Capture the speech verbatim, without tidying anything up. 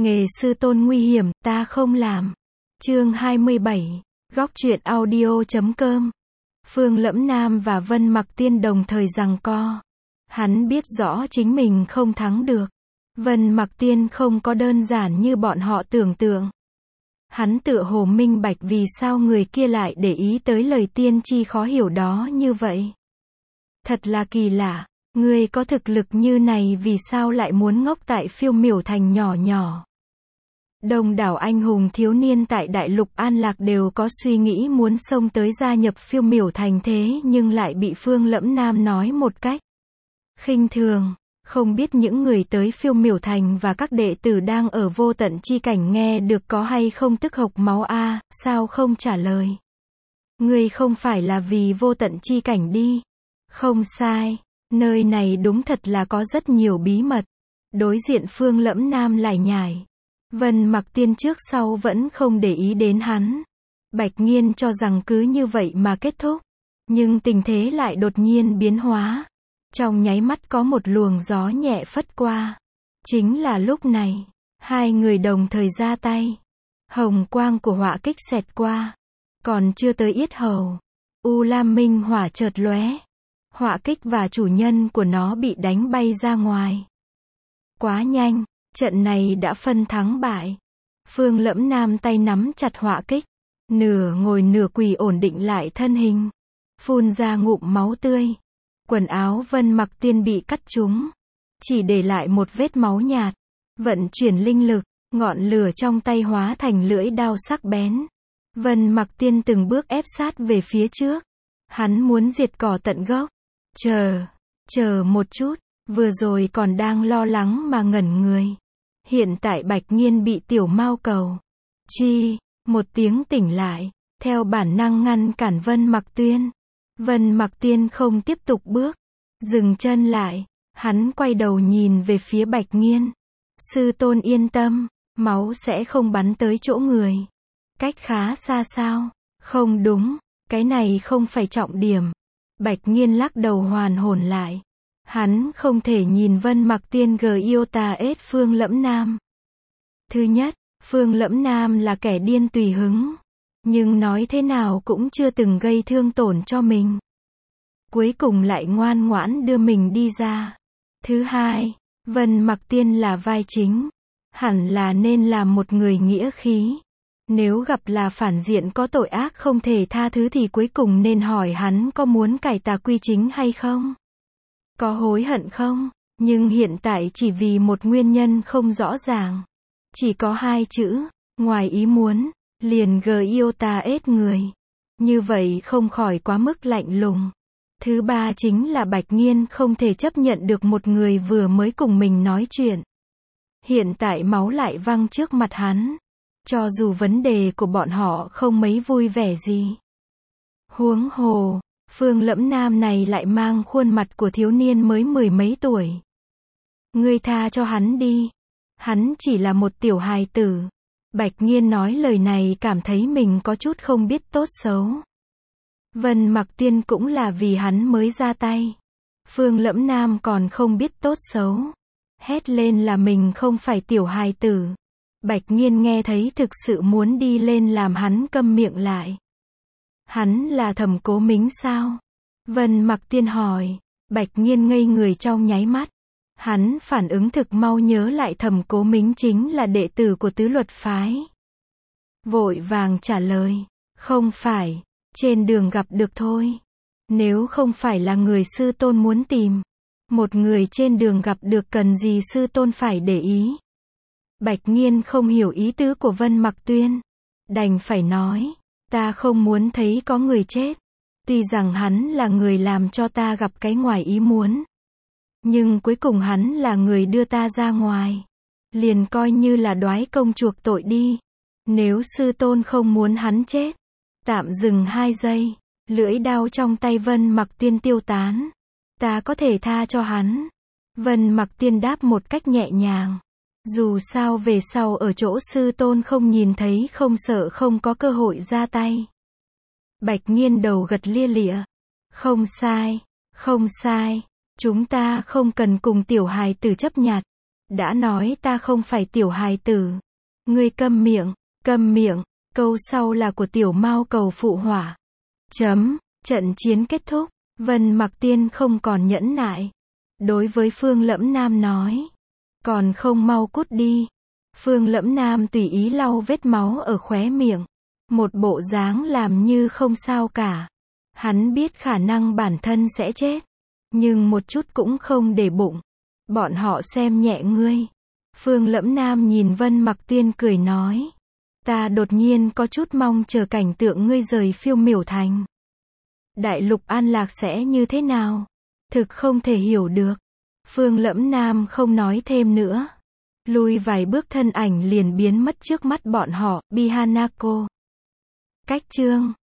Nghề sư tôn nguy hiểm, ta không làm. Chương hai mươi bảy, góc truyện audio chấm com. Phương Lẫm Nam và Vân Mặc Tiên đồng thời giằng co. Hắn biết rõ chính mình không thắng được. Vân Mặc Tiên không có đơn giản như bọn họ tưởng tượng. Hắn tựa hồ minh bạch vì sao người kia lại để ý tới lời tiên tri khó hiểu đó như vậy. Thật là kỳ lạ, ngươi có thực lực như này vì sao lại muốn ngốc tại Phiêu Miểu Thành nhỏ nhỏ. Đông đảo anh hùng thiếu niên tại Đại Lục An Lạc đều có suy nghĩ muốn xông tới gia nhập Phiêu Miểu Thành, thế nhưng lại bị Phương Lẫm Nam nói một cách khinh thường. Không biết những người tới Phiêu Miểu Thành và các đệ tử đang ở vô tận chi cảnh nghe được có hay không tức hộc máu a, à, sao không trả lời? Ngươi không phải là vì vô tận chi cảnh đi. Không sai, nơi này đúng thật là có rất nhiều bí mật. Đối diện Phương Lẫm Nam lải nhải. Vân Mặc Tiên trước sau vẫn không để ý đến hắn. Bạch Nghiên cho rằng cứ như vậy mà kết thúc. Nhưng tình thế lại đột nhiên biến hóa. Trong nháy mắt có một luồng gió nhẹ phất qua. Chính là lúc này, hai người đồng thời ra tay. Hồng quang của họa kích xẹt qua. Còn chưa tới yết hầu, U Lam Minh hỏa chợt lóe. Họa kích và chủ nhân của nó bị đánh bay ra ngoài. Quá nhanh, trận này đã phân thắng bại. Phương Lẫm Nam tay nắm chặt họa kích, nửa ngồi nửa quỳ ổn định lại thân hình, phun ra ngụm máu tươi. Quần áo Vân Mặc Tiên bị cắt trúng, chỉ để lại một vết máu nhạt. Vận chuyển linh lực, ngọn lửa trong tay hóa thành lưỡi đao sắc bén. Vân Mặc Tiên từng bước ép sát về phía trước. Hắn muốn diệt cỏ tận gốc. Chờ, chờ một chút, vừa rồi còn đang lo lắng mà ngẩn người. Hiện tại Bạch Nghiên bị tiểu mao cầu. Chi, một tiếng tỉnh lại, theo bản năng ngăn cản Vân Mặc Tiên. Vân Mặc Tiên không tiếp tục bước, dừng chân lại, hắn quay đầu nhìn về phía Bạch Nghiên. Sư tôn yên tâm, máu sẽ không bắn tới chỗ người. Cách khá xa sao? Không đúng, cái này không phải trọng điểm. Bạch Nghiên lắc đầu hoàn hồn lại. Hắn không thể nhìn Vân Mặc Tiên gờ yêu tà ết Phương Lẫm Nam. Thứ nhất, Phương Lẫm Nam là kẻ điên tùy hứng. Nhưng nói thế nào cũng chưa từng gây thương tổn cho mình. Cuối cùng lại ngoan ngoãn đưa mình đi ra. Thứ hai, Vân Mặc Tiên là vai chính. Hẳn là nên làm một người nghĩa khí. Nếu gặp là phản diện có tội ác không thể tha thứ thì cuối cùng nên hỏi hắn có muốn cải tà quy chính hay không? Có hối hận không? Nhưng hiện tại chỉ vì một nguyên nhân không rõ ràng. Chỉ có hai chữ, ngoài ý muốn, liền gờ yêu ta ết người. Như vậy không khỏi quá mức lạnh lùng. Thứ ba chính là Bạch Nghiên không thể chấp nhận được một người vừa mới cùng mình nói chuyện. Hiện tại máu lại văng trước mặt hắn. Cho dù vấn đề của bọn họ không mấy vui vẻ gì. Huống hồ, Phương Lẫm Nam này lại mang khuôn mặt của thiếu niên mới mười mấy tuổi. Ngươi tha cho hắn đi. Hắn chỉ là một tiểu hài tử. Bạch Nghiên nói lời này cảm thấy mình có chút không biết tốt xấu. Vân Mặc Tiên cũng là vì hắn mới ra tay. Phương Lẫm Nam còn không biết tốt xấu. Hét lên là mình không phải tiểu hài tử. Bạch Nghiên nghe thấy thực sự muốn đi lên làm hắn câm miệng lại. Hắn là Thẩm Cố Mính sao? Vân Mặc Tiên hỏi. Bạch Nghiên ngây người trong nháy mắt. Hắn phản ứng thực mau nhớ lại Thẩm Cố Mính chính là đệ tử của Tứ Luật Phái. Vội vàng trả lời. Không phải, trên đường gặp được thôi. Nếu không phải là người sư tôn muốn tìm. Một người trên đường gặp được cần gì sư tôn phải để ý. Bạch Nghiên không hiểu ý tứ của Vân Mặc Tiên. Đành phải nói. Ta không muốn thấy có người chết. Tuy rằng hắn là người làm cho ta gặp cái ngoài ý muốn. Nhưng cuối cùng hắn là người đưa ta ra ngoài. Liền coi như là đoái công chuộc tội đi. Nếu sư tôn không muốn hắn chết. Tạm dừng hai giây. Lưỡi đao trong tay Vân Mặc Tiên tiêu tán. Ta có thể tha cho hắn. Vân Mặc Tiên đáp một cách nhẹ nhàng. Dù sao về sau ở chỗ sư tôn không nhìn thấy không sợ không có cơ hội ra tay. Bạch Nghiên đầu gật lia lịa. Không sai, không sai. Chúng ta không cần cùng tiểu hài tử chấp nhặt. Đã nói ta không phải tiểu hài tử. Ngươi câm miệng, câm miệng. Câu sau là của tiểu Mao cầu phụ họa. Chấm, trận chiến kết thúc. Vân Mặc Tiên không còn nhẫn nại. Đối với Phương Lẫm Nam nói. Còn không mau cút đi. Phương Lẫm Nam tùy ý lau vết máu ở khóe miệng. Một bộ dáng làm như không sao cả. Hắn biết khả năng bản thân sẽ chết. Nhưng một chút cũng không để bụng. Bọn họ xem nhẹ ngươi. Phương Lẫm Nam nhìn Vân Mặc Tiên cười nói. Ta đột nhiên có chút mong chờ cảnh tượng ngươi rời Phiêu Miểu Thành. Đại lục an lạc sẽ như thế nào? Thực không thể hiểu được. Phương Lẫm Nam không nói thêm nữa. Lùi vài bước thân ảnh liền biến mất trước mắt bọn họ, Bihanako. Cách chương